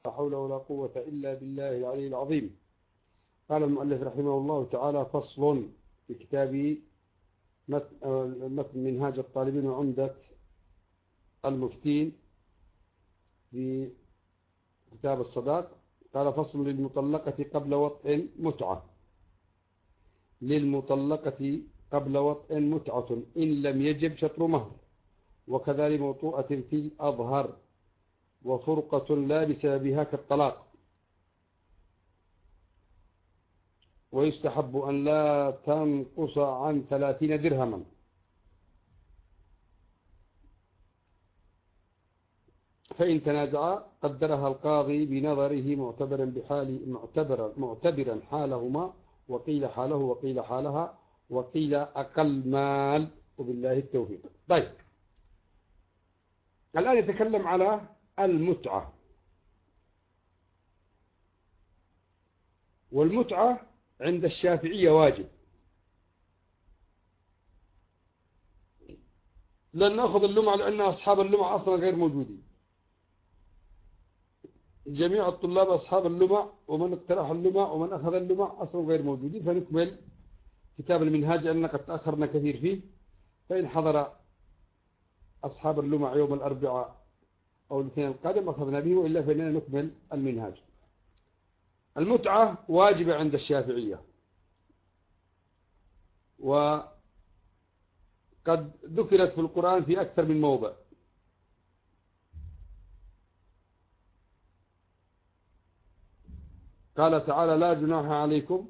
لا حول ولا قوة إلا بالله العلي العظيم. قال المؤلف رحمه الله تعالى: فصل في كتاب متن منهاج الطالبين وعمدة المفتين في كتاب الصداق. قال: فصل للمطلقة قبل وطء متعة. للمطلقة قبل وطء متعة إن لم يجب شطر مهر، وكذا لموطوءة في الأظهر، وفرقة لا بسببها كالطلاق. ويستحب أن لا تنقص عن 30 درهما. فإن تنازع قدرها القاضي بنظره معتبرا حالهما، وقيل حاله وقيل حالها وقيل أقل مال، وبالله التوفيق. طيب، الآن يتكلم على المتعة. والمتعة عند الشافعية واجب. لن نأخذ اللمع لأن أصحاب اللمع أصلا غير موجودين. جميع الطلاب أصحاب اللمع، ومن اقترح اللمع ومن أخذ اللمع أصلا غير موجودين. فنكمل كتاب المنهاج لأننا قد تأخرنا كثير فيه. فإن حضر أصحاب اللمع يوم الأربعاء أو الاثنين القادم أخذنا به، وإلا فإننا نكمل المنهاج. المتعة واجبة عند الشافعية، وقد ذكرت في القرآن في أكثر من موضع. قال تعالى: لا جناح عليكم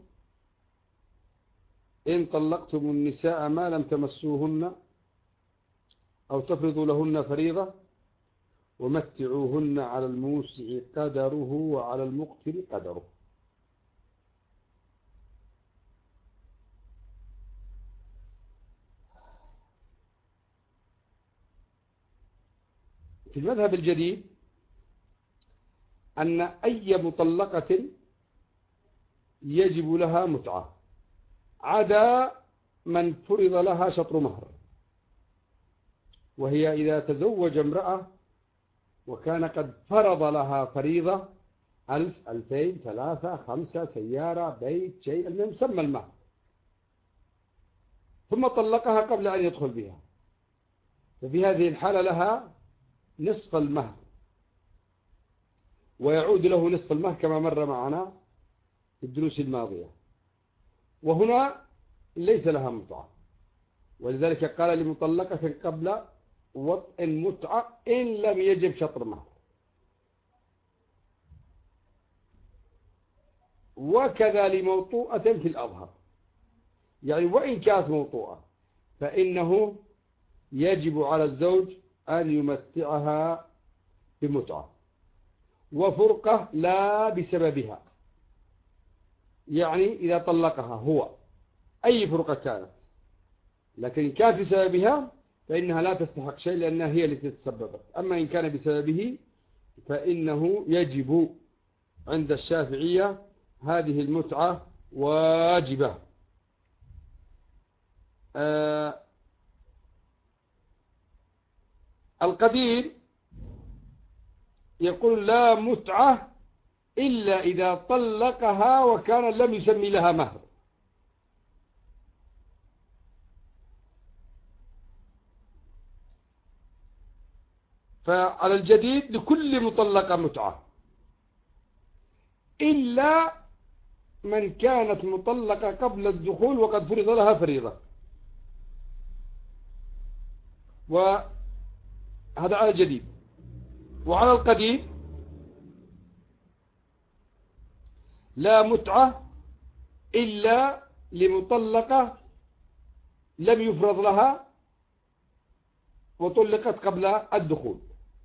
إن طلقتم النساء ما لم تمسوهن أو تفرضوا لهن فريضة ومتعوهن على الموسع قدره وعلى المقتر قدره. في المذهب الجديد أن أي مطلقة يجب لها متعة عدا من فرض لها شطر مهر، وهي إذا تزوج امرأة وكان قد فرض لها فريضة 1000 2000 3 5 سيارة بيت شيء المهم سمى المهر، ثم طلقها قبل أن يدخل بها، ففي هذه الحالة لها نصف المهر، ويعود له نصف المهر كما مر معنا في الدروس الماضية. وهنا ليس لها متعة، ولذلك قال: لمطلقة قبل وطء متعة إن لم يجب شطر مهر. وكذا لموطوءة في الأظهر، يعني وإن كانت موطوءة فإنه يجب على الزوج أن يمتعها بمتعة، وفرقة لا بسببها، يعني إذا طلقها هو أي فرقة كانت، لكن إن كانت بسببها فإنها لا تستحق شيء لأنها هي التي تسببت. أما إن كان بسببه فإنه يجب عند الشافعية هذه المتعة واجبة. القدير يقول: لا متعة إلا إذا طلقها وكان لم يسمي لها مهر. فعلى الجديد لكل مطلقة متعة إلا من كانت مطلقة قبل الدخول وقد فرض لها فريضة، وهذا على الجديد. وعلى القديم لا متعة إلا لمطلقة لم يفرض لها وطلقت قبل الدخول.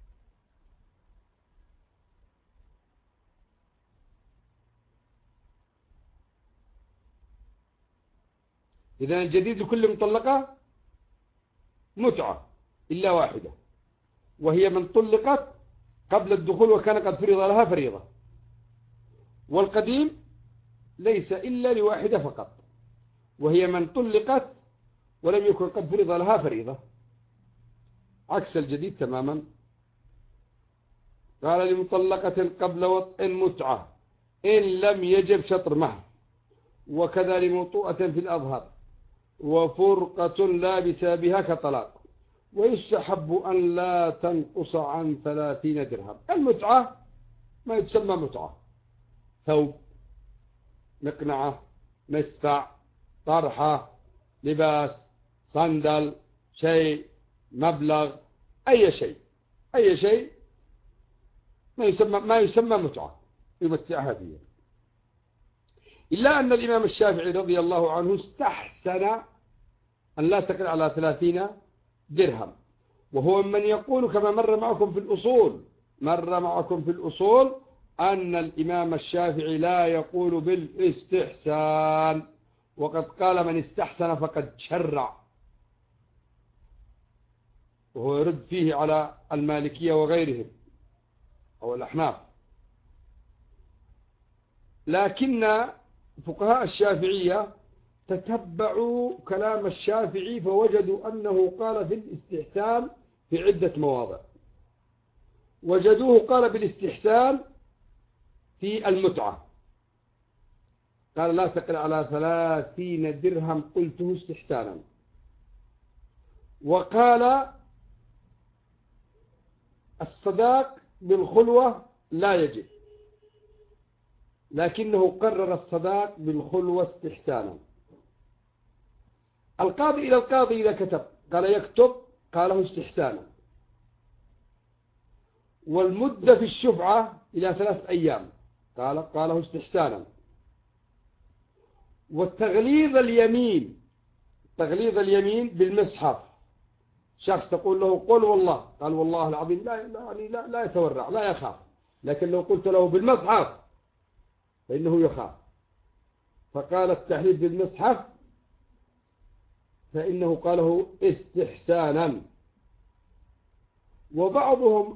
إذن الجديد لكل مطلقة متعة إلا واحدة، وهي من طلقت قبل الدخول وكان قد فرض لها فريضة. والقديم ليس إلا لواحدة فقط، وهي من طلقت ولم يكن قد فرض لها فريضة، عكس الجديد تماما. قال لمطلقة قبل وطء متعة إن لم يجب شطر مهر، وكذا لموطوءة في الأظهر، وفرقة لا بسببها كطلاق. ويستحب أن لا تنقص عن 30 درهم. المتعة ما يتسمى متعة: ثوب، مقنعة، مسفع، طرحة، لباس، صندل، شيء، مبلغ، أي شيء ما يسمى متعة يمتعها فيها. إلا أن الإمام الشافعي رضي الله عنه استحسن أن لا تقل على 30 درهم، وهو من يقول كما مر معكم في الأصول أن الإمام الشافعي لا يقول بالاستحسان، وقد قال من استحسن فقد شرع، وهو يرد فيه على المالكية وغيرهم أو الأحناف. لكن فقهاء الشافعية تتبعوا كلام الشافعي فوجدوا أنه قال في الاستحسان في عدة مواضع. وجدوه قال بالاستحسان في المتعة، قال لا تقل على 30 درهم قلته استحسانا. وقال الصداق بالخلوة لا يجب، لكنه قرر الصداق بالخلوة استحسانا. القاضي إلى القاضي إذا كتب قال يكتب قاله استحسانا. والمدة في الشفعة إلى 3 أيام قاله استحسانا. والتغليظ اليمين بالمصحف، شخص تقول له قل والله، قال والله العظيم لا يتورع لا يخاف، لكن لو قلت له بالمصحف فإنه يخاف، فقال التحليف بالمصحف فإنه قاله استحسانا. وبعضهم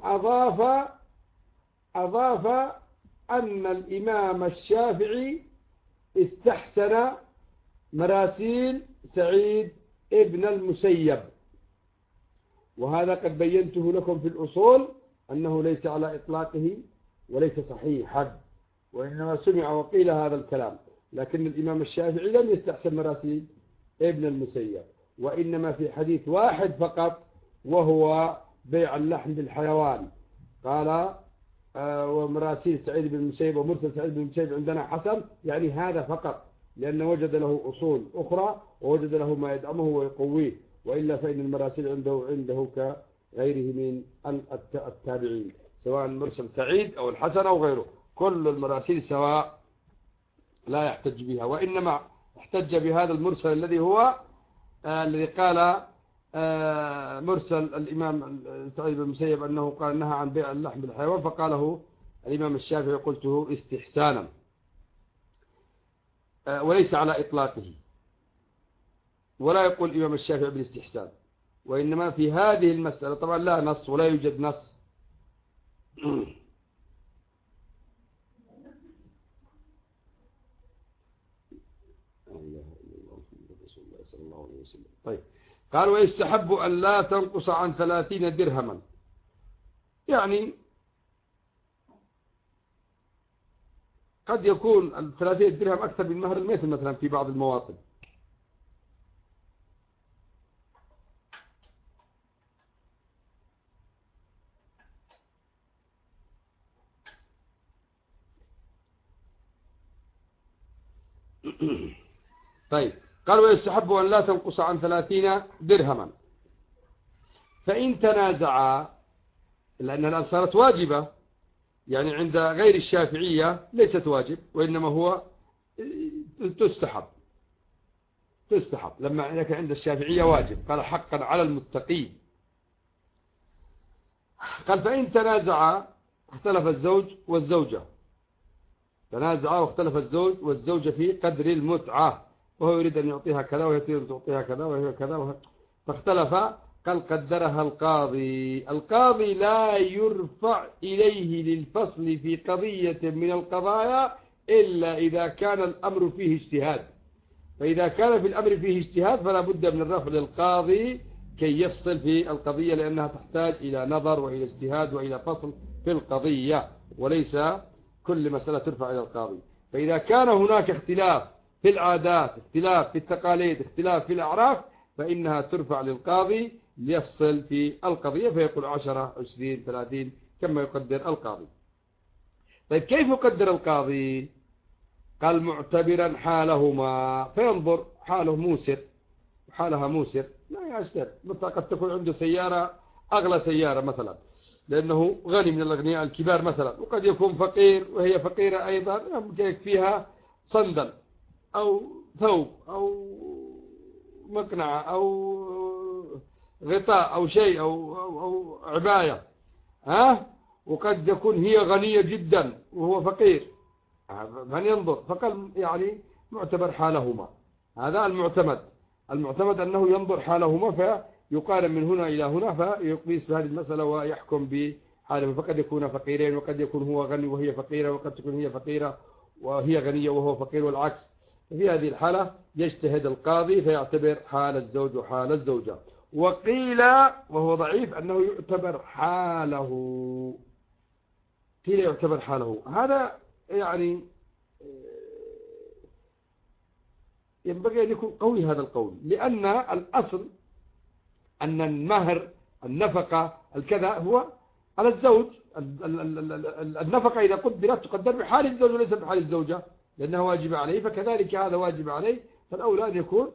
أضاف أن الإمام الشافعي استحسن مراسيل سعيد ابن المسيب، وهذا قد بينته لكم في الأصول أنه ليس على إطلاقه وليس صحيحا، وإنما سمع وقيل هذا الكلام. لكن الإمام الشافعي لم يستحسن مراسيل ابن المسيب، وإنما في حديث واحد فقط، وهو بيع اللحم بالحيوان. قال ومراسيل سعيد بن المسيب ومرسل سعيد بن المسيب عندنا حسن، يعني هذا فقط، لأن وجد له أصول أخرى ووجد له ما يدعمه ويقويه، وإلا فإن المراسيل عنده كغيره من التابعين، سواء مرسل سعيد أو الحسن أو غيره، كل المراسيل سواء لا يحتج بها. وإنما احتج بهذا المرسل الذي هو الذي قال مرسل الإمام سعيد بن المسيب أنه قال نهى عن بيع اللحم بالحيوان، فقاله الإمام الشافعي قلته استحسانا وليس على إطلاقه. ولا يقول الإمام الشافعي بالاستحسان، وإنما في هذه المسألة طبعا لا نص ولا يوجد نص طيب. قال ويستحب أن لا تنقص عن 30 درهما، يعني قد يكون 30 درهم أكثر من مهر المثل مثلا في بعض المواطن. طيب. قال ويستحب أن لا تنقص عن 30 درهما، فإن تنازعا، لأن الآن صارت واجبة، يعني عند غير الشافعية ليست واجب وإنما هو تستحب، لما إنك عند الشافعية واجب. قال حقا على المتقين. قال فإن تنازعا اختلف الزوج والزوجة، تنازعا واختلف الزوج والزوجة في قدر المتعة، وهو يريد أن يعطيها كذا وهي تريد أن تعطيها كذا وهي كذا فاختلف. قال قدرها القاضي لا يرفع إليه للفصل في قضية من القضايا إلا إذا كان الأمر فيه اجتهاد، فإذا كان في الأمر فيه اجتهاد فلا بد من الرفع للقاضي كي يفصل في القضية، لأنها تحتاج إلى نظر وإلى اجتهاد وإلى فصل في القضية، وليس كل مسألة ترفع إلى القاضي. فإذا كان هناك اختلاف في العادات، اختلاف في التقاليد، اختلاف في الأعراف، فإنها ترفع للقاضي ليفصل في القضية، فيقول 10 20 30 كما يقدر القاضي. طيب كيف يقدر القاضي؟ قال معتبرا حالهما، فينظر حاله موسر وحالها موسر، لا يستر. مثلا قد تكون عنده سيارة أغلى سيارة مثلا لأنه غني من الأغنياء الكبار مثلا، وقد يكون فقير وهي فقيرة أيضا، يكفيها صندل أو ثوب أو مقنعة أو غطاء أو شيء أو عباية، وقد يكون هي غنية جدا وهو فقير، من ينظر. فقال يعني معتبر حالهما، هذا المعتمد أنه ينظر حالهما، فيقارن من هنا إلى هنا، فيقيس بهذه المسألة ويحكم بحالهما. فقد يكون فقيرين، وقد يكون هو غني وهي فقيرة، وقد تكون هي فقيرة وهي غنية وهو فقير والعكس. في هذه الحالة يجتهد القاضي فيعتبر حال الزوج وحال الزوجة. وقيل وهو ضعيف أنه يعتبر حاله، قيل يعتبر حاله. هذا يعني ينبغي أن يكون قوي هذا القول، لأن الأصل أن المهر النفقة الكذا هو على الزوج. النفقة إذا قدرت تقدر بحال الزوج وليس بحال الزوجة، لأنها واجبة عليه، فكذلك هذا واجب عليه، فالأولى أن يكون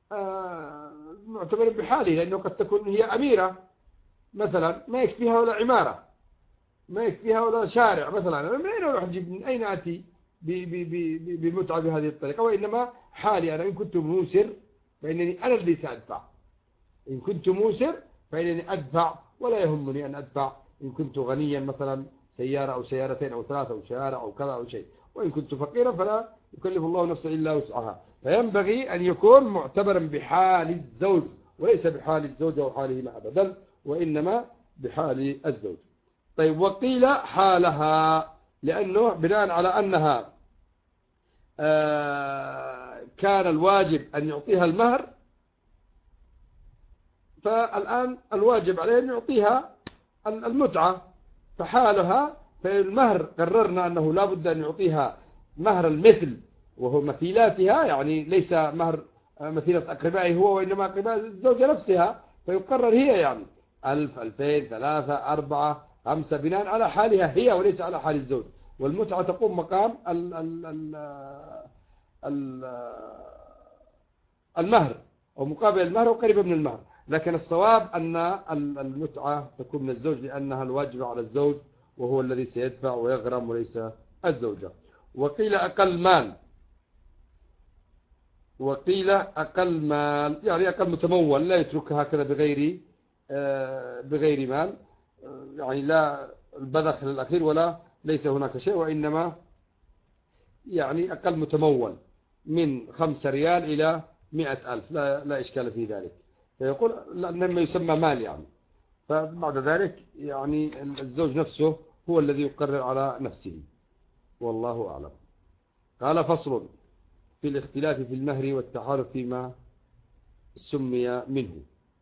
معتبر بحاله، لأنه قد تكون هي أميرة مثلا ما يكفيها ولا عمارة، ما يكفيها ولا شارع مثلا، من أين أروح أجيب، من أين أتي بمتعة بهذه الطريقة؟ وإنما حالي أنا إن كنت موسر فإنني أنا الذي سأدفع، إن كنت موسر فإنني أدفع ولا يهمني أن أدفع. إن كنت غنيا مثلا سيارة أو سيارتين أو ثلاثة أو شارع أو كذا أو شيء، وإن كنت فقيرا فلا يكلف الله نفسا إلا وسعها. فينبغي أن يكون معتبرا بحال الزوج وليس بحال الزوجة وحاله لا أبدا، وإنما بحال الزوج. طيب وقيل حالها، لأنه بناء على أنها كان الواجب أن يعطيها المهر، فالآن الواجب عليه أن يعطيها المتعة، فحالها فالمهر قررنا أنه لا بد أن يعطيها مهر المثل وهو مثيلاتها، يعني ليس مهر مثيلة أقربائه هو، وإنما أقرباء الزوجة نفسها، فيقرر هي يعني 1000 2000 3 4 5 بناء على حالها هي وليس على حال الزوج. والمتعة تقوم مقام المهر أو مقابل المهر وقريبة من المهر، لكن الصواب أن المتعة تكون من الزوج لأنها الواجبة على الزوج وهو الذي سيدفع ويغرم وليس الزوجة. وقيل أقل مال، وقيل أقل مال يعني أقل متمول، لا يتركها هكذا بغير مال، يعني لا البذخ الأخير ولا ليس هناك شيء، وإنما يعني أقل متمول من 5 ريال إلى 100,000 لا إشكال في ذلك. فيقول لأنه يسمى مال يعني، فبعد ذلك يعني الزوج نفسه هو الذي يقرر على نفسه، والله أعلم. قال فصل في الاختلاف في المهر والتحالف فيما سمي منه.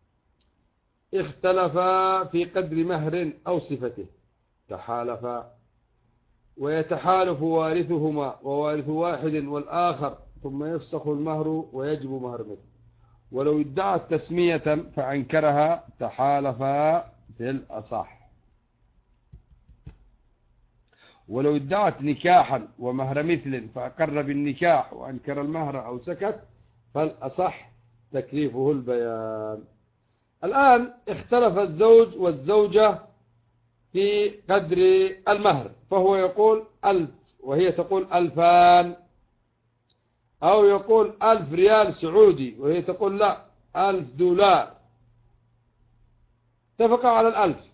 اختلفا في قدر مهر أو صفته، تحالفا، ويتحالف وارثهما ووارث واحد والآخر، ثم يفسخ المهر ويجب مهر مثل. ولو ادعت تسمية فأنكرها تحالفا في الأصح. ولو ادعت نكاحا ومهر مثل فأقر بالنكاح وأنكر المهر أو سكت، فالأصح تكليفه البيان. الآن اختلف الزوج والزوجة في قدر المهر، فهو يقول 1000 وهي تقول 2000، أو يقول 1000 ريال سعودي وهي تقول لا 1000 دولار. اتفقا على 1000،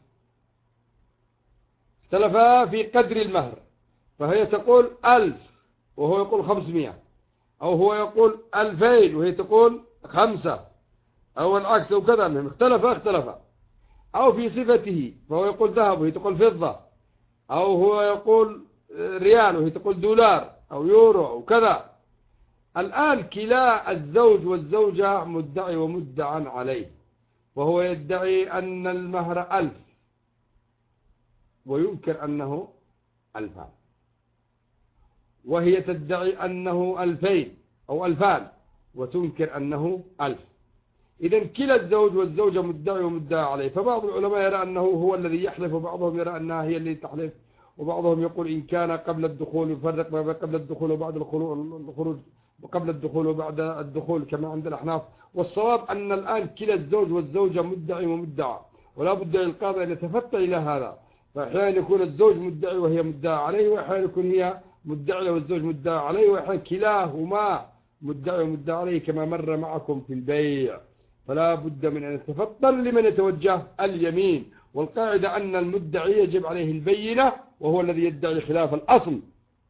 اختلفا في قدر المهر، فهي تقول 1000 وهو يقول 500، أو هو يقول 2000 وهي تقول 5، أو العكس أو كذا. اختلفا. أو في صفته، فهو يقول ذهب وهي تقول فضة، أو هو يقول ريال وهي تقول دولار أو يورو أو كذا. الآن كلا الزوج والزوجة مدعي ومدعى عليه، وهو يدعي أن المهر 1000 وينكر أنه 2000، وهي تدعي أنه 2000 أو 2000 وتنكر أنه 1000. إذن كلا الزوج والزوجة مدعي ومدعى عليه. فبعض العلماء يرى أنه هو الذي يحلف، وبعضهم يرى أنها هي التي تحلف، وبعضهم يقول إن كان قبل الدخول يفرق ما بين قبل الدخول وبعد الخروج، قبل الدخول وبعد الدخول كما عند الأحناف. والصواب أن الآن كلا الزوج والزوجة مدعي ومدعى، ولا بد للقاضي أن يتفتى إلى هذا. فأحيانا يكون الزوج مدعي وهي مدعى عليه، وأحيانا يكون هي مدعية والزوج مدعى عليه، وأحيانا كلاهما مدعي ومدعى عليه كما مر معكم في البيع. فلا بد من أن يتفطن لمن يتوجه اليمين. والقاعدة أن المدعي يجب عليه البينة، وهو الذي يدعي خلاف الأصل،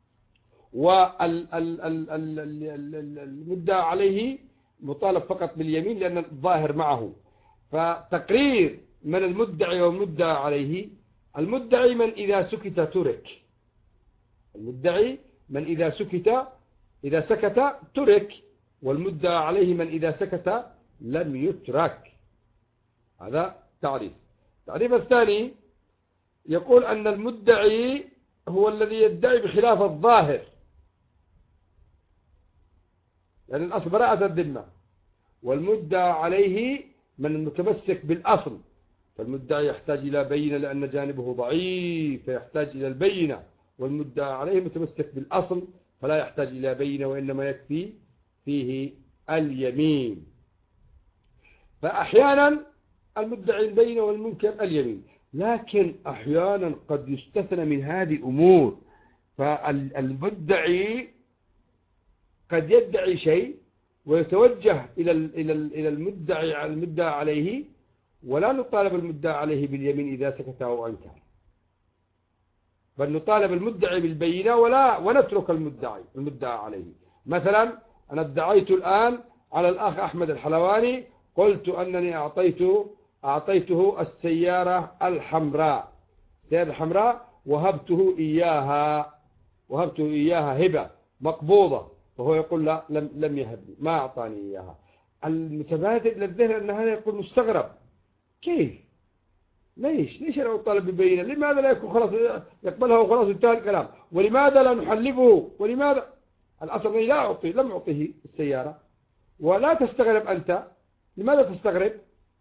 والمدعى عليه مطالب فقط باليمين لأن الظاهر معه. فتقرير من المدعي والمدعى عليه: المدعي من إذا سكت ترك، المدعي من إذا سكت ترك، والمدعى عليه من إذا سكت لم يترك. هذا تعريف. التعريف الثاني يقول أن المدعي هو الذي يدعي بخلاف الظاهر، يعني الأصل براءة الذمة، والمدعى عليه من المتمسك بالأصل. فالمدعي يحتاج إلى بينة لأن جانبه ضعيف فيحتاج إلى البينة، والمدعى عليه متمسك بالأصل فلا يحتاج إلى بينة، وإنما يكفي فيه اليمين. فأحيانا المدعي البينة والمنكر اليمين، لكن أحيانا قد يستثنى من هذه أمور. فالمدعي قد يدعي شيء ويتوجه إلى المدعى عليه، ولا نطالب المدعى عليه باليمين إذا سكت أو أنكر، بل نطالب المدعي بالبينة ونترك المدعى عليه. مثلا أنا ادعيت الآن على الأخ أحمد الحلواني، قلت أنني أعطيته السيارة الحمراء، وهبته إياها هبة مقبوضة، وهو يقول لا لم يهبني، ما أعطاني إياها. المتبادر للذهن أن هذا يقول مستغرب، كيف؟ ليش أنا أطالب ببينة؟ لماذا لا يكون خلاص يقبلها وخلاص انتهى الكلام؟ ولماذا لا نحلبه؟ ولماذا؟ الأصل أني لم أعطيه السيارة. ولا تستغرب أنت. لماذا تستغرب؟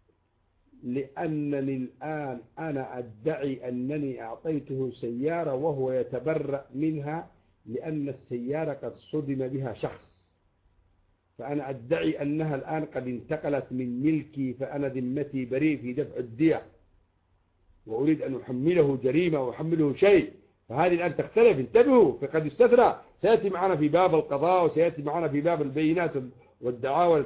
لأنني الآن أنا أدعي أنني أعطيته سيارة وهو يتبرأ منها، لأن السيارة قد صدم بها شخص، فأنا أدعي أنها الآن قد انتقلت من ملكي، فأنا ذمتي بريء في دفع الدية، وأريد أن أحمله جريمة وأحمله شيء. فهذه الآن تختلف، انتبهوا، فقد يستثنى. سيأتي معنا في باب القضاء، وسيأتي معنا في باب البينات والدعاوى،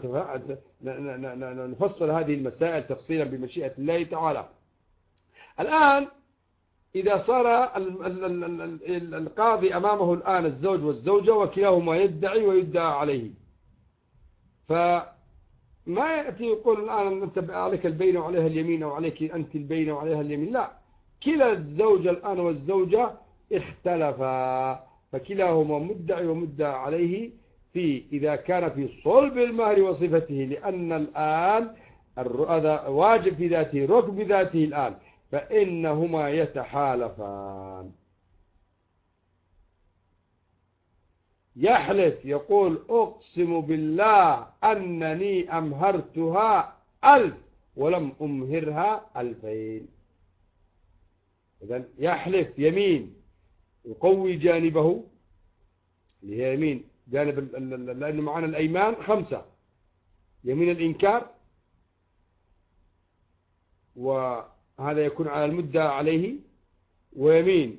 نفصل هذه المسائل تفصيلا بمشيئة الله تعالى. الآن إذا صار القاضي أمامه الآن الزوج والزوجة وكلاهما يدعي ويدعى عليه، فما يأتي يقول الآن أنت عليك البينة وعليها اليمين، أو عليك أنت البينة وعليها اليمين. لا، كلا الزوجة الآن والزوجة اختلفا، فكلاهما مدعي ومدعى عليه إذا كان في صلب المهر وصفته، لأن الآن هذا واجب في ذاته، ركب بذاته الآن، فإنهما يتحالفان. يحلف يقول أقسم بالله أنني أمهرتها 1000 ولم أمهرها 2000. إذن يحلف يمين يقوي جانبه، اللي هي يمين جانب، لأنه معنا الأيمان 5: يمين الإنكار، وهذا يكون على المدعى عليه، ويمين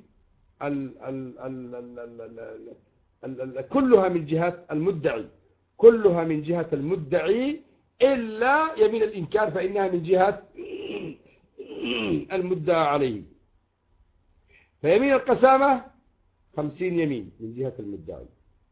كلها من جهة المدعي، كلها من جهة المدعي إلا يمين الإنكار فإنها من جهة المدعى عليه. فيمين القسامة 50 يمين من جهة المدعي.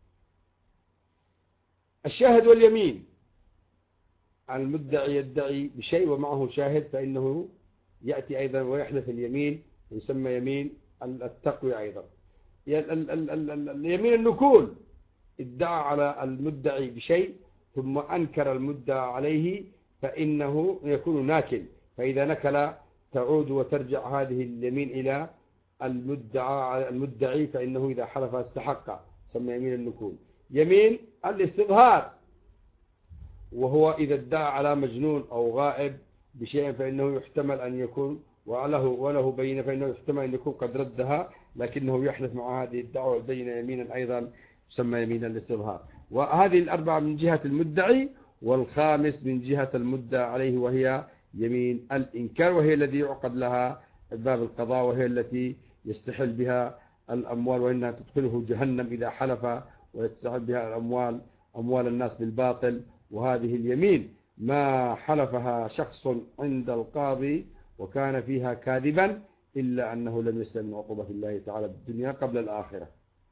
الشاهد واليمين، المدعي يدعي بشيء ومعه شاهد، فإنه يأتي أيضا ويحلف اليمين، يسمى يمين التقوى أيضا. اليمين النكول، ادعى على المدعي بشيء ثم أنكر المدعى عليه، فإنه يكون ناكل، فإذا نكل تعود وترجع هذه اليمين إلى المدعي فإنه إذا حلف استحق، سمى يمين النكول. يمين الاستظهار، وهو إذا ادعى على مجنون أو غائب بشيء فإنه يحتمل أن يكون وله بينة، فإنه يحتمل أن يكون قد ردها، لكنه يحلف مع هذه الدعوة البينة يمينا أيضا تسمى يمين الاستظهار. وهذه الأربعة من جهة المدعي، والخامس من جهة المدعى عليه وهي يمين الإنكار، وهي التي يعقد لها باب القضاء، وهي التي يستحل بها الأموال، وإنها تدخله جهنم إذا حلف، ويستحل بها أموال الناس بالباطل. وهذه اليمين ما حلفها شخص عند القاضي وكان فيها كاذبا إلا أنه لم يسلم من عقوبة الله تعالى بالدنيا قبل الآخرة.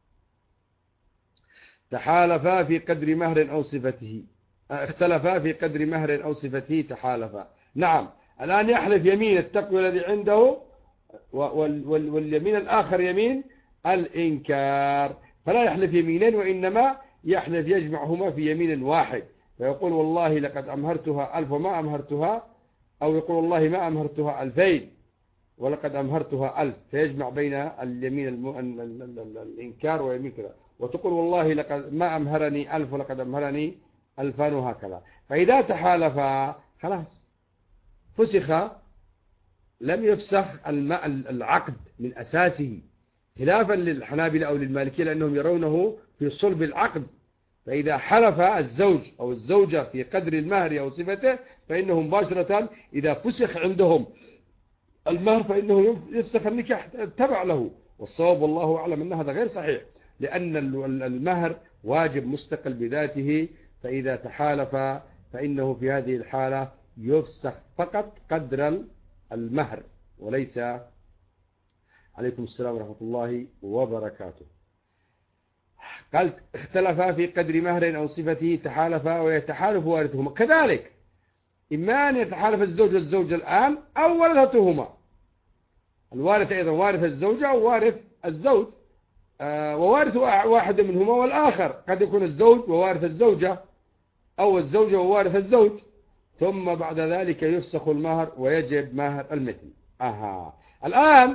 تحالفا في قدر مهر أو صفته، اختلفا في قدر مهر أو صفته تحالفا. نعم، الآن يحلف يمين التقوى الذي عنده، واليمين الآخر يمين الإنكار، فلا يحلف يمينين وإنما يحلف يجمعهما في يمين واحد، فيقول والله لقد أمهرتها 1000 وما أمهرتها، أو يقول والله ما أمهرتها 2000 ولقد أمهرتها 1000، فيجمع بين اليمين الإنكار ويمين كذا، وتقول والله لقد ما أمهرني 1000 ولقد أمهرني 2000 وهكذا. فإذا تحالفا خلاص فسخ، لم يفسخ العقد من أساسه، خلافا للحنابلة أو للمالكية لأنهم يرونه في صلب العقد. فإذا حلف الزوج أو الزوجة في قدر المهر أو صفته فإنه مباشرة إذا فسخ عندهم المهر فإنه يفسخ النكاح تبع له. والصواب والله أعلم أن هذا غير صحيح، لأن المهر واجب مستقل بذاته، فإذا تحالف فإنه في هذه الحالة يفسخ فقط قدر المهر وليس. عليكم السلام ورحمة الله وبركاته. قال اختلفا في قدر مهر أو صفته تحالفا ويتحالف وارثهما، كذلك إما أن يتحالف الزوج والزوجة الآن أو ورثتهما، الوارث أيضا وارث الزوجة أو وارث الزوج، ووارث واحد منهما والآخر، قد يكون الزوج ووارث الزوجة أو الزوجة ووارث الزوج، ثم بعد ذلك يفسخ المهر ويجب مهر المثل. الآن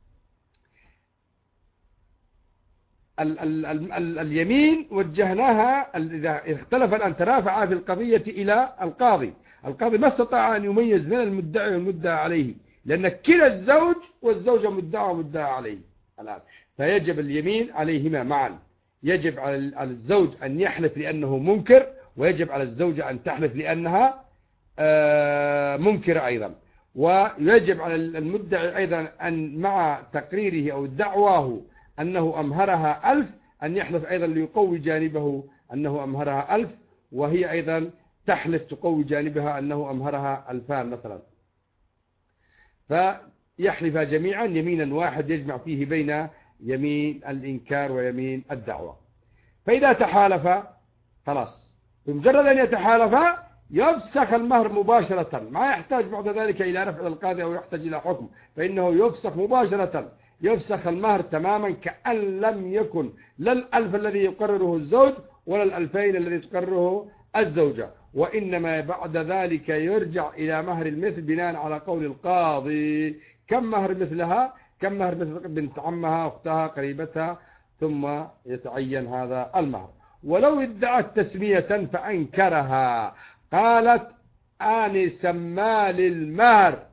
اليمين وجهناها إذا اختلف الآن ترافع في القضية إلى القاضي ما استطاع أن يميز من المدعي والمدعى عليه، لأن كلا الزوج والزوجة مدعى ومدعى عليه الآن، فيجب اليمين عليهما معا. يجب على الزوج أن يحلف لأنه منكر، ويجب على الزوجة أن تحلف لأنها منكرة أيضا، ويجب على المدعي أيضا أن مع تقريره أو دعواه أنه أمهرها 1000 أن يحلف أيضا ليقوي جانبه أنه أمهرها 1000، وهي أيضا تحلف تقوي جانبها أنه أمهرها 2000 مثلا، فيحلف جميعا يمينا واحد يجمع فيه بين يمين الإنكار ويمين الدعوة. فإذا تحالف خلاص، بمجرد أن يتحالف يفسخ المهر مباشرة، ما يحتاج بعد ذلك إلى رفع القاضي أو يحتاج إلى حكم، فإنه يفسخ مباشرة، يفسخ المهر تماما كأن لم يكن لا 1000 الذي يقرره الزوج ولا 2000 الذي تقرره الزوجة، وإنما بعد ذلك يرجع إلى مهر المثل بناء على قول القاضي. كم مهر مثلها؟ كم مهر مثل بنت عمها أختها قريبتها، ثم يتعين هذا المهر. ولو ادعت تسمية فأنكرها، قالت آنسا ما للمهر،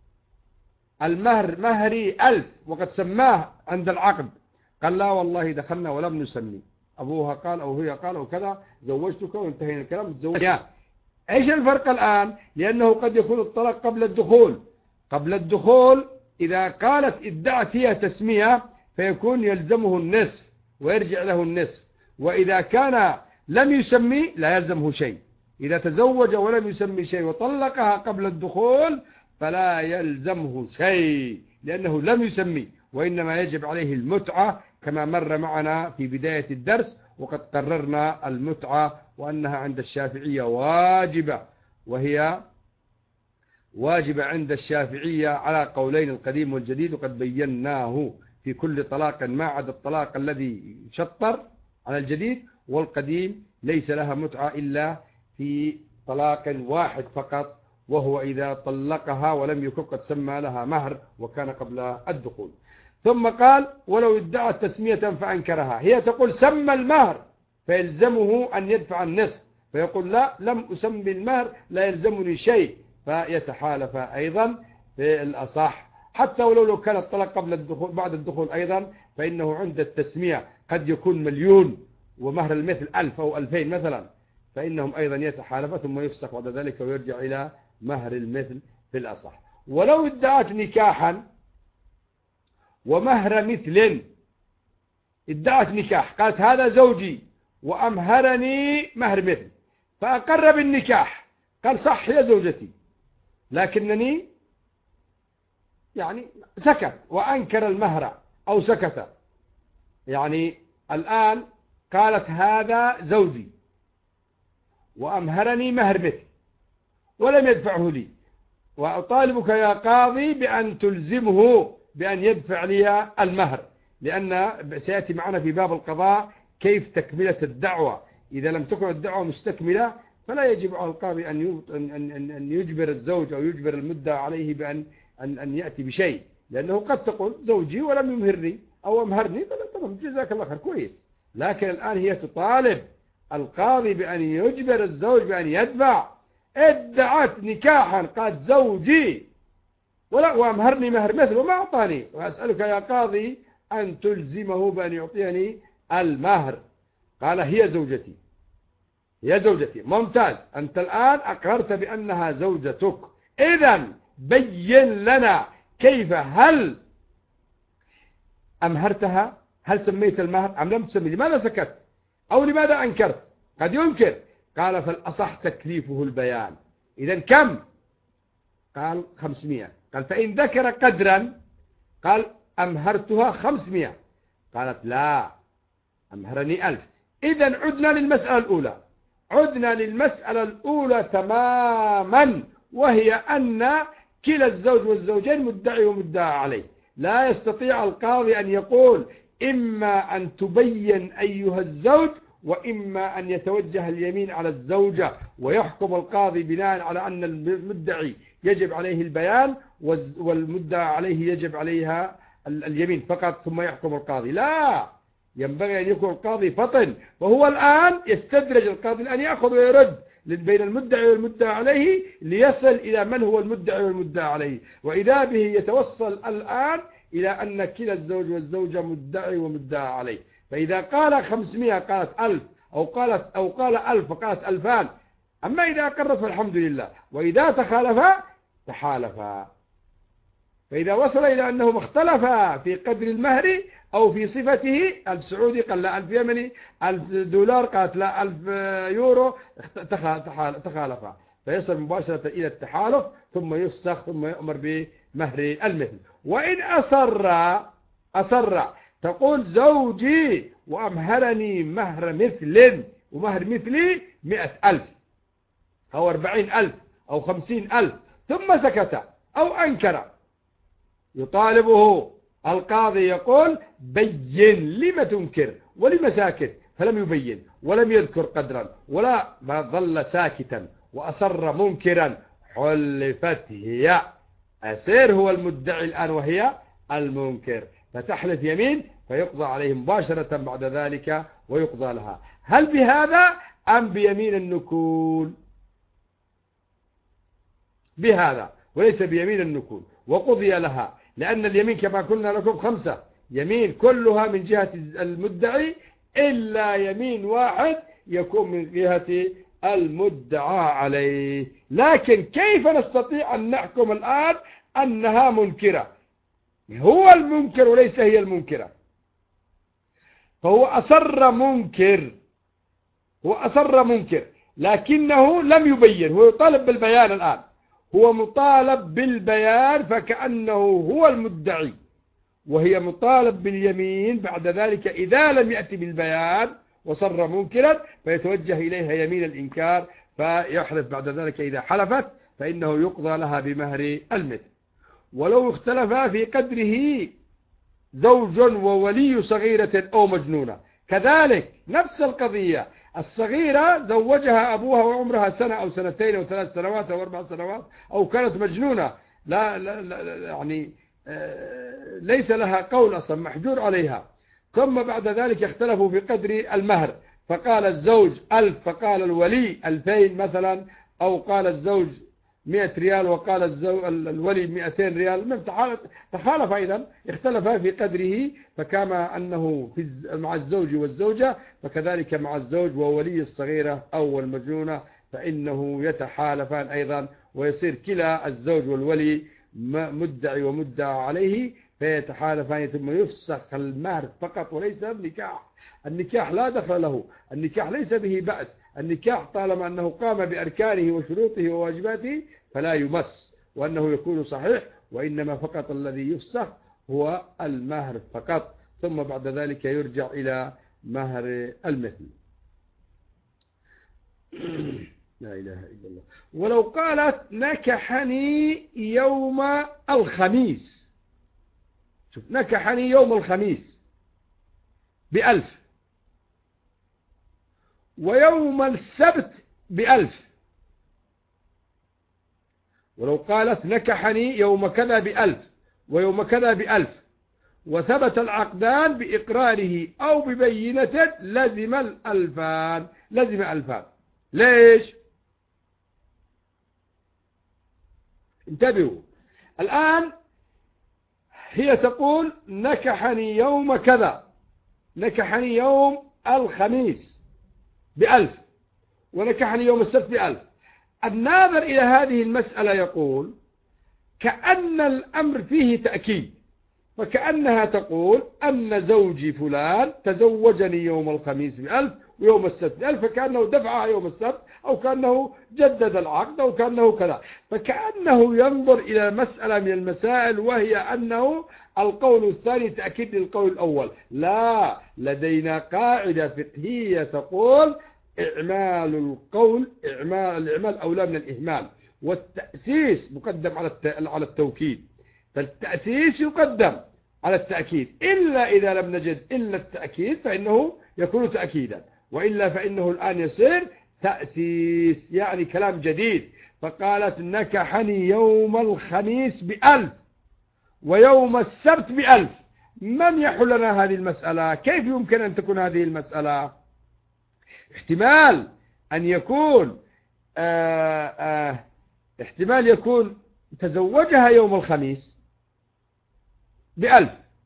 المهر مهري 1000 وقد سماه عند العقد، قال لا والله دخلنا ولم نسمي، أبوها قال أو هي قال أو كذا، زوجتك وانتهينا الكلام، تزوجها. إيش الفرق الآن؟ لأنه قد يكون الطلاق قبل الدخول. قبل الدخول إذا قالت ادعت هي تسمية فيكون يلزمه النصف ويرجع له النصف، وإذا كان لم يسمي لا يلزمه شيء. إذا تزوج ولم يسمي شيء وطلقها قبل الدخول فلا يلزمه شيء لأنه لم يسمي، وإنما يجب عليه المتعة كما مر معنا في بداية الدرس، وقد قررنا المتعة وأنها عند الشافعية واجبة، وهي واجبة عند الشافعية على قولين القديم والجديد، وقد بيناه في كل طلاق ما عدا الطلاق الذي شطر على الجديد، والقديم ليس لها متعة إلا في طلاق واحد فقط، وهو إذا طلقها ولم يكن قد سمى لها مهر وكان قبل الدخول. ثم قال ولو ادعت تسمية فأنكرها، هي تقول سمى المهر فيلزمه أن يدفع النصف، فيقول لا لم أسمي المهر لا يلزمني شيء، فيتحالف أيضا في الأصح. حتى ولو كان الطلاق قبل الدخول بعد الدخول أيضا، فإنه عند التسمية قد يكون مليون ومهر المثل 1000 أو 2000 مثلا، فإنهم أيضا يتحالف ثم يفسخ بعد ذلك ويرجع إلى مهر المثل في الأصح. ولو ادعت نكاحا ومهر مثل، ادعت نكاح قالت هذا زوجي وأمهرني مهر مثل، فأقر بالنكاح قال صح هي زوجتي، لكنني يعني سكت وأنكر المهر أو سكت، يعني الآن قالت هذا زوجي وأمهرني مهر مثل ولم يدفعه لي، وأطالبك يا قاضي بأن تلزمه بأن يدفع لي المهر، لأن سيأتي معنا في باب القضاء كيف تكملة الدعوة. إذا لم تكن الدعوة مستكملة فلا يجب على القاضي أن يجبر الزوج أو يجبر المدعى عليه بأن أن يأتي بشيء، لأنه قد تقول زوجي ولم يمهرني أو أمهرني، تمام جزاك الله خير كويس، لكن الآن هي تطالب القاضي بأن يجبر الزوج بأن يدفع. ادعت نكاحا قالت زوجي ولا وأمهرني مهر مثل وما أعطاني، وأسألك يا قاضي أن تلزمه بأن يعطيني المهر. قال هي زوجتي، هي زوجتي، ممتاز، أنت الآن أقررت بأنها زوجتك، إذن بين لنا كيف، هل أمهرتها؟ هل سميت المهر أم لم تسمي؟ لماذا سكت أو لماذا أنكرت؟ قد ينكر. قال فالأصح تكليفه البيان. إذن كم؟ قال 500. قال فإن ذكر قدرا قال أمهرتها 500، قالت لا أمهرني 1000. إذن عدنا للمسألة الأولى، عدنا للمسألة الأولى تماما، وهي أن كلا الزوج والزوجين مدعي ومدعى عليه. لا يستطيع القاضي أن يقول إما أن تبين أيها الزوج وإما أن يتوجه اليمين على الزوجة، ويحكم القاضي بناء على أن المدعي يجب عليه البيان والمدعى عليه يجب عليها اليمين فقط ثم يحكم القاضي. لا، ينبغي أن يكون القاضي فطن، وهو الآن يستدرج القاضي الآن يأخذ ويرد بين المدعي والمدعى عليه ليصل إلى من هو المدعي والمدعى عليه، وإذا به يتوصل الآن إلى أن كلا الزوج والزوجة مدعي ومدعى عليه. فإذا قال 500 قالت 1000 أو قال 1000 فقالت 2000. أما إذا أقرت فالحمد لله، وإذا تخالفا تحالفا. فإذا وصل إلى أنهم اختلفا في قدر المهر أو في صفته، السعودي قال لا 1000 يمني، 1000 دولار قالت لا 1000 يورو، تخالفا، فيصل مباشرة إلى التحالف ثم يفسخ ثم يؤمر بمهر المثل. وإن أصر تقول زوجي وأمهرني مهر مثل، ومهر مثلي 100,000 أو 40,000 أو 50,000، ثم سكت أو أنكر، يطالبه القاضي يقول بين لم تنكر ولم ساكت، فلم يبين ولم يذكر قدرا ولا ما ظل ساكتا وأصر منكرا، حلفت هي، أسير هو المدعي الآن وهي المنكر، فتحلف يمين فيقضى عليه مباشرة بعد ذلك ويقضى لها. هل بهذا أم بيمين النكول؟ بهذا وليس بيمين النكول، وقضي لها، لأن اليمين كما قلنا لكم 5 يمين كلها من جهة المدعي إلا يمين واحد يكون من جهة المدعى عليه. لكن كيف نستطيع أن نحكم الآن أنها منكرة؟ هو المنكر وليس هي المنكرة، فهو أصر منكر، هو أصر منكر لكنه لم يبين، هو يطالب بالبيان الآن، هو مطالب بالبيان فكأنه هو المدعي، وهي مطالب باليمين بعد ذلك إذا لم يأتي بالبيان وصر منكرا فيتوجه إليها يمين الإنكار، فيحلف بعد ذلك إذا حلفت فإنه يقضى لها بمهر المثل. ولو اختلفا في قدره زوج وولي صغيرة أو مجنونة، كذلك نفس القضية، الصغيرة زوجها أبوها وعمرها 1 أو 2 أو 3 سنوات أو 4 سنوات، أو كانت مجنونة لا يعني ليس لها قول أصلا، محجور عليها. ثم بعد ذلك اختلفوا في قدر المهر، فقال الزوج 1000 فقال الولي 2000 مثلا، أو قال الزوج 100 ريال وقال الولي 200 ريال. تخالف أيضا، اختلفا في قدره. فكما أنه مع الزوج والزوجة فكذلك مع الزوج وولي الصغيرة أو المجنونة، فإنه يتحالفان أيضا، ويصير كلا الزوج والولي مدعي ومدعى عليه، فيتحالفان ثم يفسخ المهر فقط وليس النكاح. النكاح لا دخل له، النكاح ليس به بأس، النكاح طالما أنه قام بأركانه وشروطه وواجباته فلا يمس، وأنه يكون صحيح، وإنما فقط الذي يفسخ هو المهر فقط، ثم بعد ذلك يرجع إلى مهر المثل. لا إله إلا الله. ولو قالت نكحني يوم الخميس، شوف، نكحني يوم الخميس ب1000، ويوم السبت ب1000. ولو قالت نكحني يوم كذا ب1000 ويوم كذا ب1000، وثبت العقدان بإقراره أو ببينة، لزم الألفان. لزم ألفان. ليش؟ انتبهوا الآن، هي تقول نكحني يوم كذا، نكحني يوم الخميس ب1000، ونكحني يوم السبت ب1000. الناظر إلى هذه المسألة يقول كأن الأمر فيه تأكيد، فكأنها تقول أن زوجي فلان تزوجني يوم الخميس ب1000 ويوم السبت ب1000، فكأنه دفعها يوم السبت، أو كأنه جدد العقد، أو كأنه كذا. فكأنه ينظر إلى مسألة من المسائل، وهي أنه القول الثاني تأكيد للقول الأول. لا، لدينا قاعدة فقهية تقول إعمال القول، الإعمال أولى من الإهمال، والتأسيس مقدم على التوكيد، فالتأسيس يقدم على التأكيد، إلا إذا لم نجد إلا التأكيد فإنه يكون تأكيدا، وإلا فإنه الآن يصير تأسيس، يعني كلام جديد. فقالت نكحني يوم الخميس ب1000 ويوم السبت ب1000. من يحل لنا هذه المسألة؟ كيف يمكن أن تكون هذه المسألة؟ احتمال أن يكون احتمال يكون تزوجها يوم الخميس ب1000،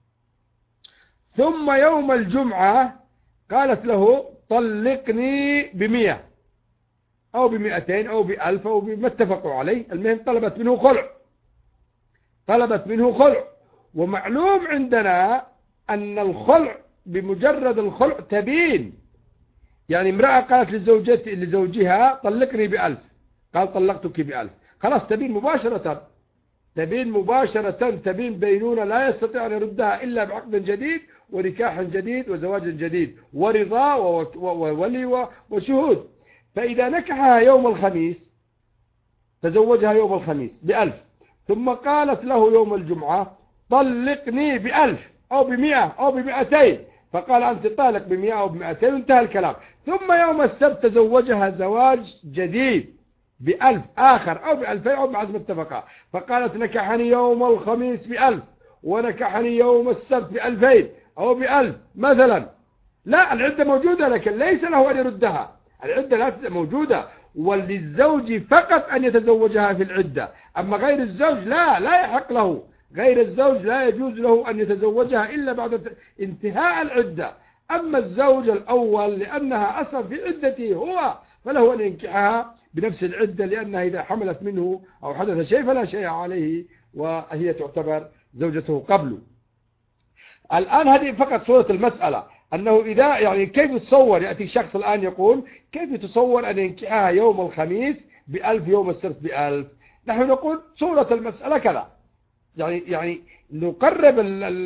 ثم يوم الجمعة قالت له طلقني ب100 أو ب200 أو ب1000 أو بما اتفقوا عليه، المهم طلبت منه خلع، طلبت منه خلع. ومعلوم عندنا أن الخلع بمجرد الخلع تبين، يعني امرأة قالت لزوجها طلقني ب1000، قال طلقتك ب1000، خلاص تبين مباشرة، تبين مباشرة، تبين بينونة لا يستطيع أن يردها إلا بعقد جديد ونكاح جديد وزواج جديد ورضا وولي وشهود. فإذا نكحها يوم الخميس، تزوجها يوم الخميس ب1000، ثم قالت له يوم الجمعة طلقني ب1000 أو ب100 أو ب200، فقال أنت طالق ب100 أو ب200 وانتهى الكلام. ثم يوم السبت تزوجها زواج جديد ب1000 آخر أو ب2000 أو بعزم اتفقا، فقالت نكحني يوم الخميس ب1000 ونكحني يوم السبت ب2000 أو ب1000 مثلا. لا، العدة موجودة، لكن ليس له أن يردها، العدة لا موجودة، وللزوج فقط أن يتزوجها في العدة. أما غير الزوج لا يحق له، غير الزوج لا يجوز له أن يتزوجها إلا بعد انتهاء العدة. أما الزوج الأول لأنها أصلا في عدته هو، فله أن ينكحها بنفس العدة، لأنها إذا حملت منه أو حدث شيء فلا شيء عليه، وهي تعتبر زوجته قبله. الآن هذه فقط صورة المسألة، أنه إذا يعني كيف تصور، يأتي شخص الآن يقول كيف تصور أن ينكحها يوم الخميس ب1000 يوم السبت ب1000؟ نحن نقول صورة المسألة كذا، يعني نقرب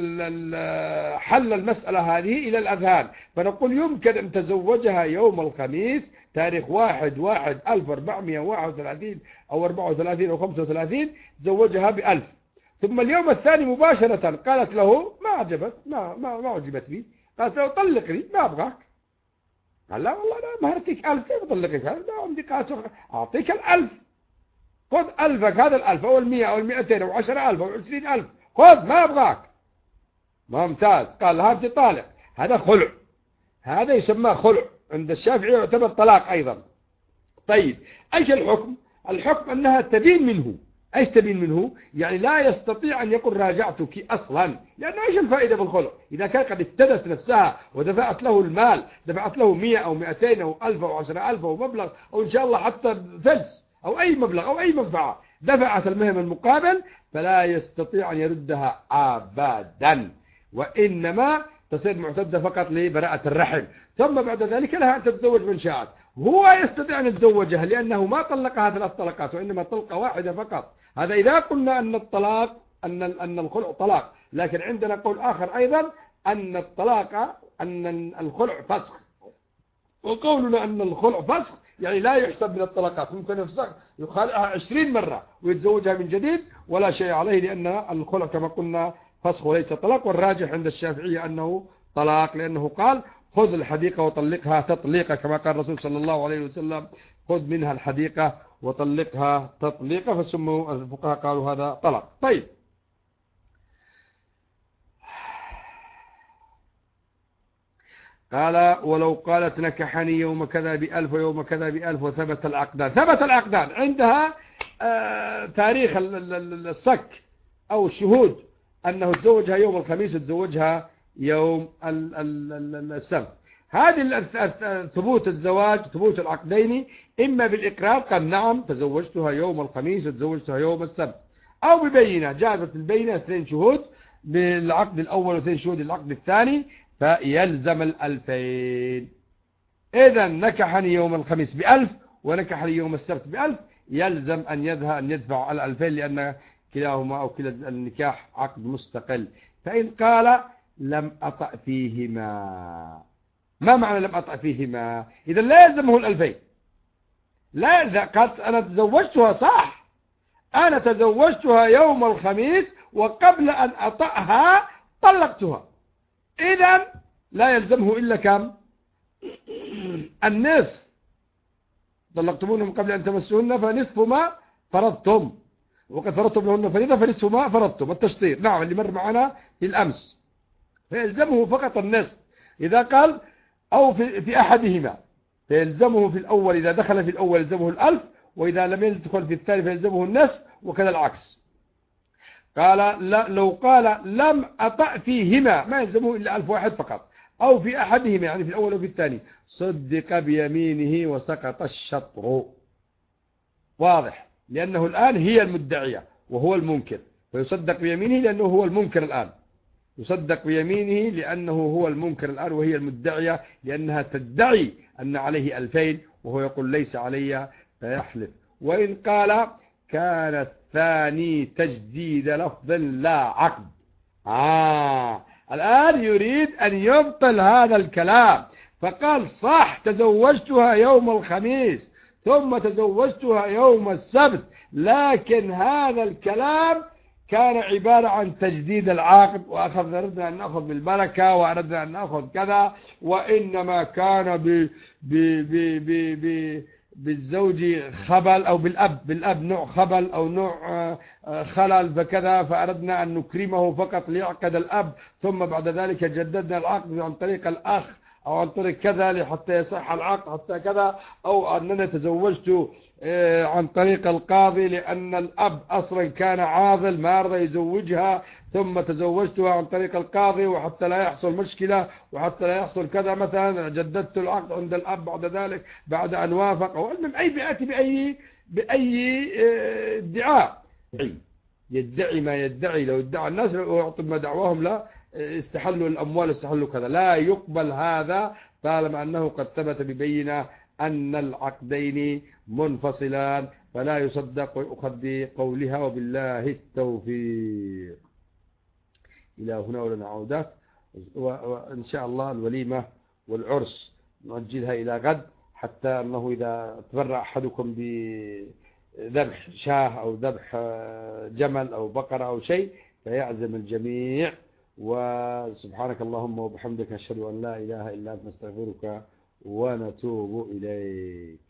حل المسألة هذه إلى الأذهان، فنقول يمكن أن تزوجها يوم الخميس تاريخ 1/1/1431 أو 34 أو 35، تزوجها ب1000، ثم اليوم الثاني مباشرة قالت له ما عجبت بي، قالت له طلقني ما أبغاك، قال لا والله أنا مهرتك 1000 كيف أطلقك؟ لا عندي، قالت أعطيك 1000، خذ 1000 هذا 1000 أو 100 أو 200 أو 10,000 أو 20,000 خذ ما أبغاك. ممتاز. قال هذا طالق، هذا خلع، هذا يسمى خلع عند الشافعي، يعتبر طلاق أيضا. طيب ايش الحكم؟ الحكم انها تبين منه. ايش تبين منه؟ يعني لا يستطيع ان يقول راجعتك اصلا، لانه ايش الفائده بالخلع؟ اذا كان قد افتدت نفسها ودفعت له المال، دفعت له 100 او 200 او 1000 او 10,000 او مبلغ، او ان شاء الله حتى فلس او اي مبلغ او اي منفعه، دفعت المهم المقابل، فلا يستطيع ان يردها ابدا، وانما تصير معتدة فقط لبراءة الرحم. ثم بعد ذلك لها أن تتزوج من شاءت. هو يستطيع أن يتزوجها لأنه ما طلقها 3 طلقات، وإنما طلقة واحدة فقط. هذا إذا قلنا أن الطلاق أن الخلع طلاق، لكن عندنا قول آخر أيضا أن الطلاق أن الخلع فسخ. وقولنا أن الخلع فسخ يعني لا يحسب من الطلقات، ممكن يفسخ يخالعها 20 مرة ويتزوجها من جديد ولا شيء عليه، لأن الخلع كما قلنا فسخ وليس طلاق. والراجح عند الشافعية أنه طلاق، لأنه قال خذ الحديقة وطلقها تطليقة، كما قال الرسول صلى الله عليه وسلم خذ منها الحديقة وطلقها تطليقة، فسموا الفقهاء قالوا هذا طلاق. طيب قال ولو قالت نكحني يوم كذا ب1000 ويوم كذا ب1000 وثبت العقدان. ثبت العقدان عندها تاريخ الصك أو الشهود أنه تزوجها يوم الخميس وتزوجها يوم السبت. هذه ثبوت الزواج، ثبوت العقدين إما بالإقرار قال نعم تزوجتها يوم الخميس وتزوجتها يوم السبت، أو ببينة، جاءت البينة 2 شهود بالعقد الأول و2 شهود للعقد الثاني، فيلزم 2000. إذا نكحني يوم الخميس ب1000 ونكحني يوم السبت ب1000، يلزم أن يدفع 2000، لأن كلاهما أو كلا النكاح عقد مستقل. فإن قال لم أطأ فيهما، ما معنى لم أطأ فيهما؟ إذا لا يلزمه 2000. لا، إذا قالت أنا تزوجتها صح، أنا تزوجتها يوم الخميس وقبل أن أطأها طلقتها، إذا لا يلزمه إلا كم؟ النصف. طلقتمونهم قبل أن تمسوهن فنصف ما فرضتم، وقد فرضتم لهن فريضة فنصف ما فرضتم، التشطير نعم اللي مر معنا الأمس. فيلزمه فقط النصف. إذا قال أو في أحدهما فيلزمه في الأول، إذا دخل في الأول يلزمه 1000، وإذا لم يدخل في الثاني فيلزمه النصف، وكذا العكس. قال لا، لو قال لم أطأ فيهما ما يلزمه إلا 1000 واحد فقط، أو في أحدهما يعني في الأول وفي الثاني، صدق بيمينه وسقط الشطر. واضح؟ لأنه الآن هي المدعية وهو المنكر، فيصدق بيمينه لأنه هو المنكر الآن، يصدق بيمينه لأنه هو المنكر الآن، وهي المدعية لأنها تدعي أن عليه 2000 وهو يقول ليس علي، فيحلف. وإن قال كان الثاني تجديد لفظ لا عقد. الآن يريد أن يبطل هذا الكلام، فقال صح تزوجتها يوم الخميس ثم تزوجتها يوم السبت، لكن هذا الكلام كان عبارة عن تجديد العقد، أردنا أن نأخذ بالبركة وأردنا أن نأخذ كذا، وإنما كان بالزوج خبل، أو بالأب نوع خبل أو نوع خلل فكذا، فأردنا أن نكرمه فقط ليعقد الأب، ثم بعد ذلك جددنا العقد عن طريق الأخ أو عن طريق كذا حتى يصح العقد حتى كذا، أو أننا تزوجت عن طريق القاضي لأن الأب أصلا كان عاضل ما رضى يزوجها، ثم تزوجتها عن طريق القاضي وحتى لا يحصل مشكلة وحتى لا يحصل كذا، مثلا جددت العقد عند الأب بعد ذلك بعد أن وافق، أو المهم أي بيأتي بأي ادعاء، يدعي ما يدعي. لو ادعى الناس ويعطوا ما دعواهم لا استحلوا الأموال استحلوا كذا، لا يقبل هذا طالما أنه قد ثبت ببينة أن العقدين منفصلان، فلا يصدق ويؤخذ بقولها. وبالله التوفيق. إلى هنا ولنا عودات، وإن شاء الله الوليمة والعرس نؤجلها إلى غد، حتى أنه إذا تبرع أحدكم بذبح شاه أو ذبح جمل أو بقرة أو شيء فيعزم الجميع. وسبحانك اللهم وبحمدك أشهد أن لا إله إلا أنت نستغفرك ونتوب إليك.